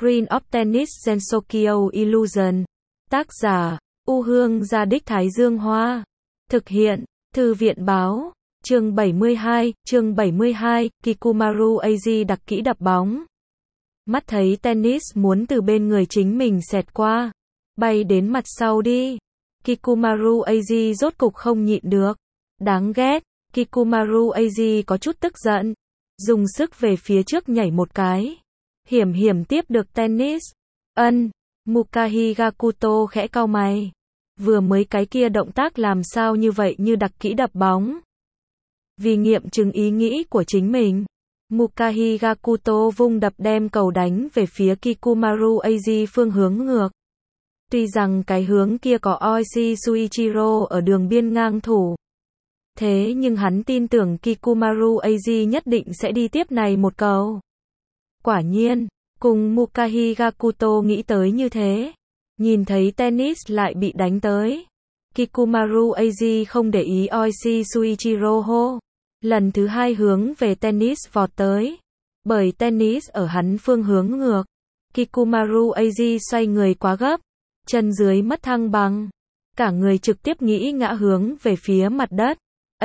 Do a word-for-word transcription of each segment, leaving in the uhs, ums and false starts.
Queen of Tennis Gensokyo Illusion. Tác giả, U Hương Gia Đích Thái Dương Hoa. Thực hiện, Thư viện Báo. Chương bảy mươi hai, chương bảy mươi hai, Kikumaru Az đặc kỹ đập bóng. Mắt thấy tennis muốn từ bên người chính mình xẹt qua, bay đến mặt sau đi. Kikumaru Az rốt cục không nhịn được. Đáng ghét, Kikumaru Az có chút tức giận. Dùng sức về phía trước nhảy một cái. Hiểm hiểm tiếp được tennis. Ân, Mukahi Gakuto khẽ cau mày. Vừa mới cái kia động tác làm sao như vậy như đặc kỹ đập bóng. Vì nghiệm chứng ý nghĩ của chính mình, Mukahi Gakuto vung đập đem cầu đánh về phía Kikumaru Az phương hướng ngược. Tuy rằng cái hướng kia có Oishi Suichiro ở đường biên ngang thủ. Thế nhưng hắn tin tưởng Kikumaru Az nhất định sẽ đi tiếp này một cầu. Quả nhiên, cùng Mukahi Gakuto nghĩ tới như thế. Nhìn thấy tennis lại bị đánh tới. Kikumaru Az không để ý Oishi Suichiro hô. Lần thứ hai hướng về tennis vọt tới. Bởi tennis ở hắn phương hướng ngược. Kikumaru Az xoay người quá gấp. Chân dưới mất thăng bằng. Cả người trực tiếp nghĩ ngã hướng về phía mặt đất.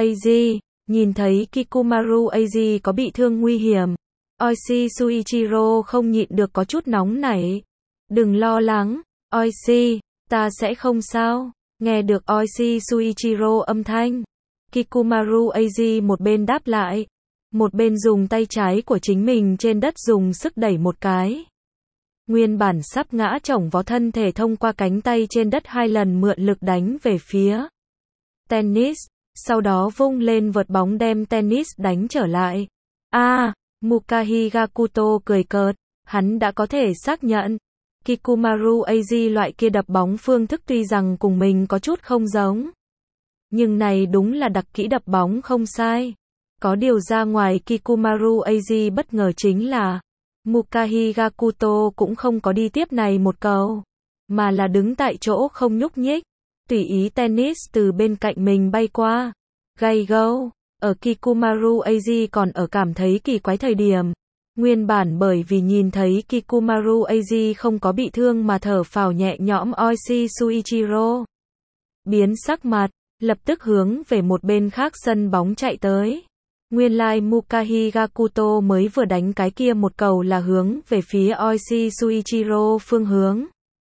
Az, nhìn thấy Kikumaru Az có bị thương nguy hiểm. Oishi Suichiro không nhịn được có chút nóng nảy. Đừng lo lắng, Oishi, ta sẽ không sao. Nghe được Oishi Suichiro âm thanh. Kikumaru Az một bên đáp lại. Một bên dùng tay trái của chính mình trên đất dùng sức đẩy một cái. Nguyên bản sắp ngã chổng vó thân thể thông qua cánh tay trên đất hai lần mượn lực đánh về phía tennis. Sau đó vung lên vợt bóng đem tennis đánh trở lại. A, à, Mukahi Gakuto cười cợt. Hắn đã có thể xác nhận. Kikumaru Az loại kia đập bóng phương thức tuy rằng cùng mình có chút không giống. Nhưng này đúng là đặc kỹ đập bóng không sai. Có điều ra ngoài Kikumaru Az bất ngờ chính là Mukahi Gakuto cũng không có đi tiếp này một cầu. Mà là đứng tại chỗ không nhúc nhích. Tùy ý tennis từ bên cạnh mình bay qua. Gay go. Ở Kikumaru Az còn ở cảm thấy kỳ quái thời điểm. Nguyên bản bởi vì nhìn thấy Kikumaru Az không có bị thương mà thở phào nhẹ nhõm Oishi Suichiro. Biến sắc mặt, lập tức hướng về một bên khác sân bóng chạy tới. Nguyên lai Mukahi Gakuto mới vừa đánh cái kia một cầu là hướng về phía Oishi Suichiro phương hướng.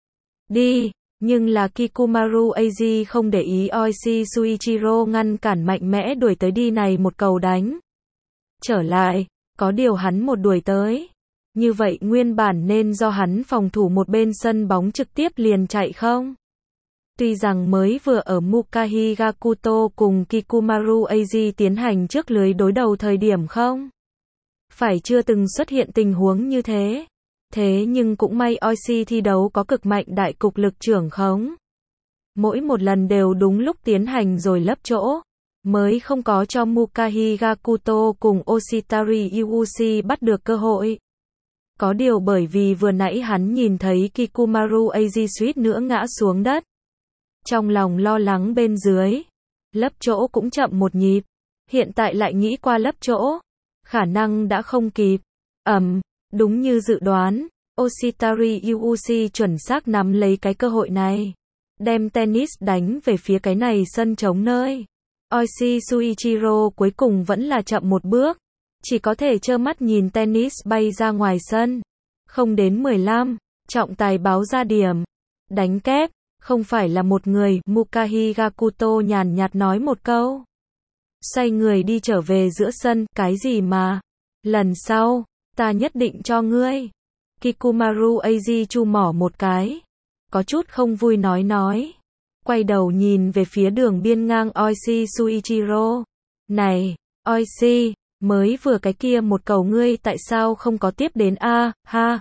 Đi, nhưng là Kikumaru Az không để ý Oishi Suichiro ngăn cản mạnh mẽ đuổi tới đi này một cầu đánh. Trở lại, có điều hắn một đuổi tới. Như vậy nguyên bản nên do hắn phòng thủ một bên sân bóng trực tiếp liền chạy không? Tuy rằng mới vừa ở Mukahi Gakuto cùng Kikumaru Az tiến hành trước lưới đối đầu thời điểm không? Phải chưa từng xuất hiện tình huống như thế. Thế nhưng cũng may Oishi thi đấu có cực mạnh đại cục lực trưởng khống. Mỗi một lần đều đúng lúc tiến hành rồi lấp chỗ. Mới không có cho Mukahi Gakuto cùng Oshitari Iwushi bắt được cơ hội. Có điều bởi vì vừa nãy hắn nhìn thấy Kikumaru Az suýt nữa ngã xuống đất. Trong lòng lo lắng bên dưới. Lấp chỗ cũng chậm một nhịp. Hiện tại lại nghĩ qua lấp chỗ. Khả năng đã không kịp. Ầm, đúng như dự đoán. Oshitari Iwushi chuẩn xác nắm lấy cái cơ hội này. Đem tennis đánh về phía cái này sân trống nơi. Oishi Suichiro cuối cùng vẫn là chậm một bước. Chỉ có thể trơ mắt nhìn tennis bay ra ngoài sân. Không đến mười lăm. Trọng tài báo ra điểm. Đánh kép. Không phải là một người. Mukahi Gakuto nhàn nhạt nói một câu. Xoay người đi trở về giữa sân. Cái gì mà. Lần sau. Ta nhất định cho ngươi. Kikumaru Az chu mỏ một cái. Có chút không vui nói nói. Quay đầu nhìn về phía đường biên ngang Oishi Suichiro. Này, Oishi, mới vừa cái kia một cầu ngươi tại sao không có tiếp đến a, ha.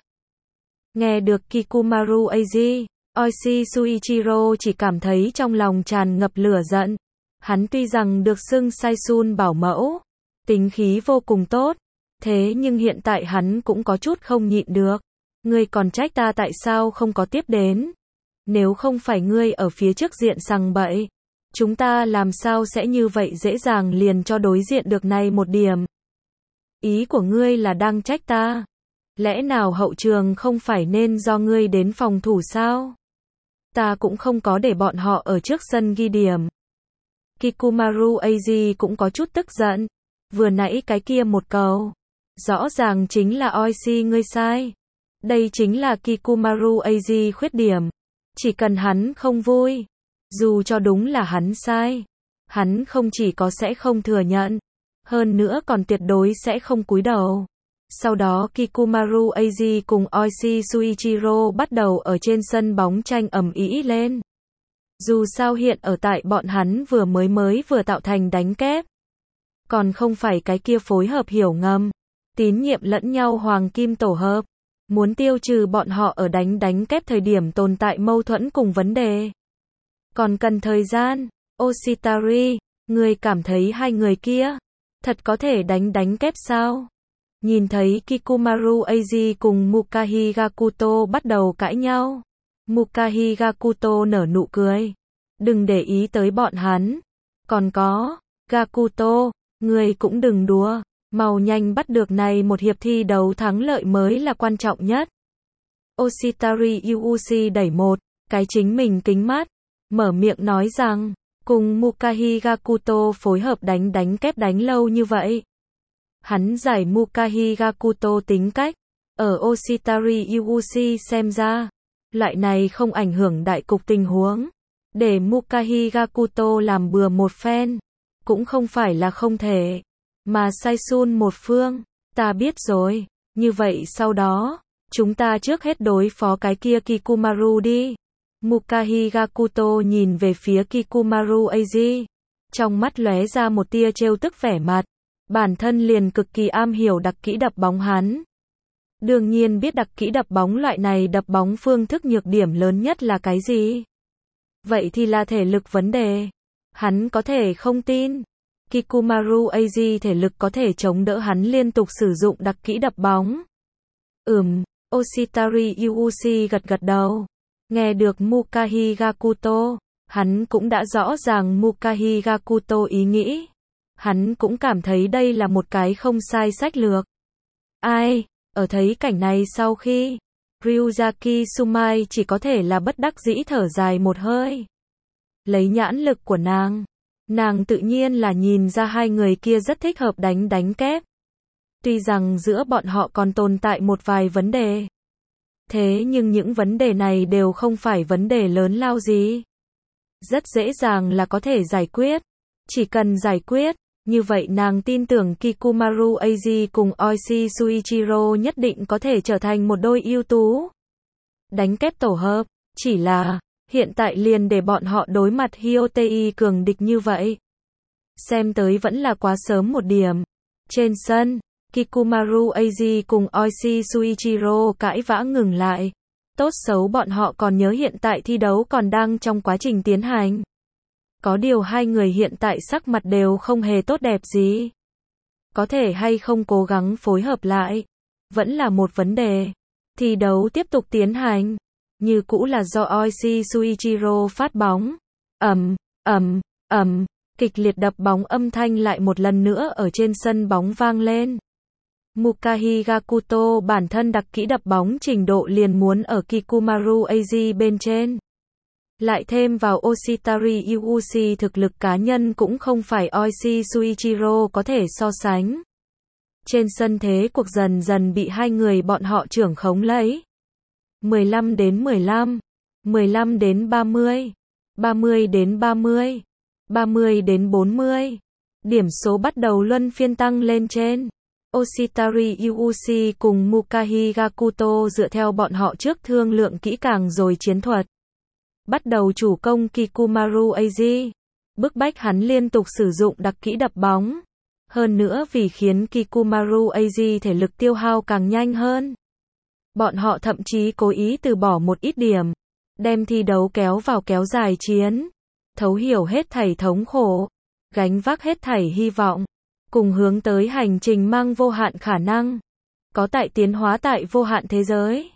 Nghe được Kikumaru Az, Oishi Suichiro chỉ cảm thấy trong lòng tràn ngập lửa giận. Hắn tuy rằng được xưng Saisun bảo mẫu, tính khí vô cùng tốt. Thế nhưng hiện tại hắn cũng có chút không nhịn được. Ngươi còn trách ta tại sao không có tiếp đến. Nếu không phải ngươi ở phía trước diện sằng bậy, chúng ta làm sao sẽ như vậy dễ dàng liền cho đối diện được này một điểm. Ý của ngươi là đang trách ta. Lẽ nào hậu trường không phải nên do ngươi đến phòng thủ sao? Ta cũng không có để bọn họ ở trước sân ghi điểm. Kikumaru Eiji cũng có chút tức giận. Vừa nãy cái kia một cầu. Rõ ràng chính là Oishi ngươi sai. Đây chính là Kikumaru Eiji khuyết điểm. Chỉ cần hắn không vui. Dù cho đúng là hắn sai. Hắn không chỉ có sẽ không thừa nhận. Hơn nữa còn tuyệt đối sẽ không cúi đầu. Sau đó Kikumaru Eiji cùng Oishi Shuichiro bắt đầu ở trên sân bóng tranh ầm ĩ lên. Dù sao hiện ở tại bọn hắn vừa mới mới vừa tạo thành đánh kép. Còn không phải cái kia phối hợp hiểu ngầm. Tín nhiệm lẫn nhau hoàng kim tổ hợp. Muốn tiêu trừ bọn họ ở đánh đánh kép thời điểm tồn tại mâu thuẫn cùng vấn đề. Còn cần thời gian. Oshitari, người cảm thấy hai người kia thật có thể đánh đánh kép sao? Nhìn thấy Kikumaru Eiji cùng Mukahi Gakuto bắt đầu cãi nhau. Mukahi Gakuto nở nụ cười. Đừng để ý tới bọn hắn. Còn có, Gakuto, người cũng đừng đùa. Mau nhanh bắt được này một hiệp thi đấu thắng lợi mới là quan trọng nhất. Oshitari Yuushi đẩy một cái chính mình kính mắt. Mở miệng nói rằng, cùng Mukahi Gakuto phối hợp đánh đánh kép đánh lâu như vậy. Hắn giải Mukahi Gakuto tính cách. Ở Oshitari Yuushi xem ra, loại này không ảnh hưởng đại cục tình huống. Để Mukahi Gakuto làm bừa một phen, cũng không phải là không thể. Mà Saisun một phương, ta biết rồi. Như vậy sau đó, chúng ta trước hết đối phó cái kia Kikumaru đi. Mukahi Gakuto nhìn về phía Kikumaru Eiji. Trong mắt lóe ra một tia trêu tức vẻ mặt. Bản thân liền cực kỳ am hiểu đặc kỹ đập bóng hắn. Đương nhiên biết đặc kỹ đập bóng loại này đập bóng phương thức nhược điểm lớn nhất là cái gì? Vậy thì là thể lực vấn đề. Hắn có thể không tin. Kikumaru Eiji thể lực có thể chống đỡ hắn liên tục sử dụng đặc kỹ đập bóng. Ừm, Oshitari Yuushi gật gật đầu. Nghe được Mukahi Gakuto, hắn cũng đã rõ ràng Mukahi Gakuto ý nghĩ. Hắn cũng cảm thấy đây là một cái không sai sách lược. Ai, ở thấy cảnh này sau khi, Ryuzaki Sumai chỉ có thể là bất đắc dĩ thở dài một hơi. Lấy nhãn lực của nàng, nàng tự nhiên là nhìn ra hai người kia rất thích hợp đánh đánh kép. Tuy rằng giữa bọn họ còn tồn tại một vài vấn đề. Thế nhưng những vấn đề này đều không phải vấn đề lớn lao gì. Rất dễ dàng là có thể giải quyết. Chỉ cần giải quyết, như vậy nàng tin tưởng Kikumaru Eiji cùng Oishi Shuichiro nhất định có thể trở thành một đôi ưu tú. Đánh kép tổ hợp, chỉ là, hiện tại liền để bọn họ đối mặt Hyotei cường địch như vậy. Xem tới vẫn là quá sớm một điểm. Trên sân, Kikumaru Eiji cùng Oishi Shuichiro cãi vã ngừng lại. Tốt xấu bọn họ còn nhớ hiện tại thi đấu còn đang trong quá trình tiến hành. Có điều hai người hiện tại sắc mặt đều không hề tốt đẹp gì. Có thể hay không cố gắng phối hợp lại, vẫn là một vấn đề. Thi đấu tiếp tục tiến hành, như cũ là do Oishi Shuichiro phát bóng. Ầm, ầm, ầm, kịch liệt đập bóng âm thanh lại một lần nữa ở trên sân bóng vang lên. Mukahi Gakuto bản thân đặc kỹ đập bóng trình độ liền muốn ở Kikumaru Eiji bên trên. Lại thêm vào Oshitari Yuushi thực lực cá nhân cũng không phải Oishi Shuichiro có thể so sánh. Trên sân thế cuộc dần dần bị hai người bọn họ trưởng khống lấy. mười lăm đến mười lăm, mười lăm đến ba mươi, ba mươi đến ba mươi, ba mươi đến bốn mươi. Điểm số bắt đầu luân phiên tăng lên trên. Oshitari Yuushi cùng Mukahi Gakuto dựa theo bọn họ trước thương lượng kỹ càng rồi chiến thuật. Bắt đầu chủ công Kikumaru Eiji. Bức bách hắn liên tục sử dụng đặc kỹ đập bóng. Hơn nữa vì khiến Kikumaru Eiji thể lực tiêu hao càng nhanh hơn. Bọn họ thậm chí cố ý từ bỏ một ít điểm. Đem thi đấu kéo vào kéo dài chiến. Thấu hiểu hết thảy thống khổ. Gánh vác hết thảy hy vọng. Cùng hướng tới hành trình mang vô hạn khả năng. Có tại tiến hóa tại vô hạn thế giới.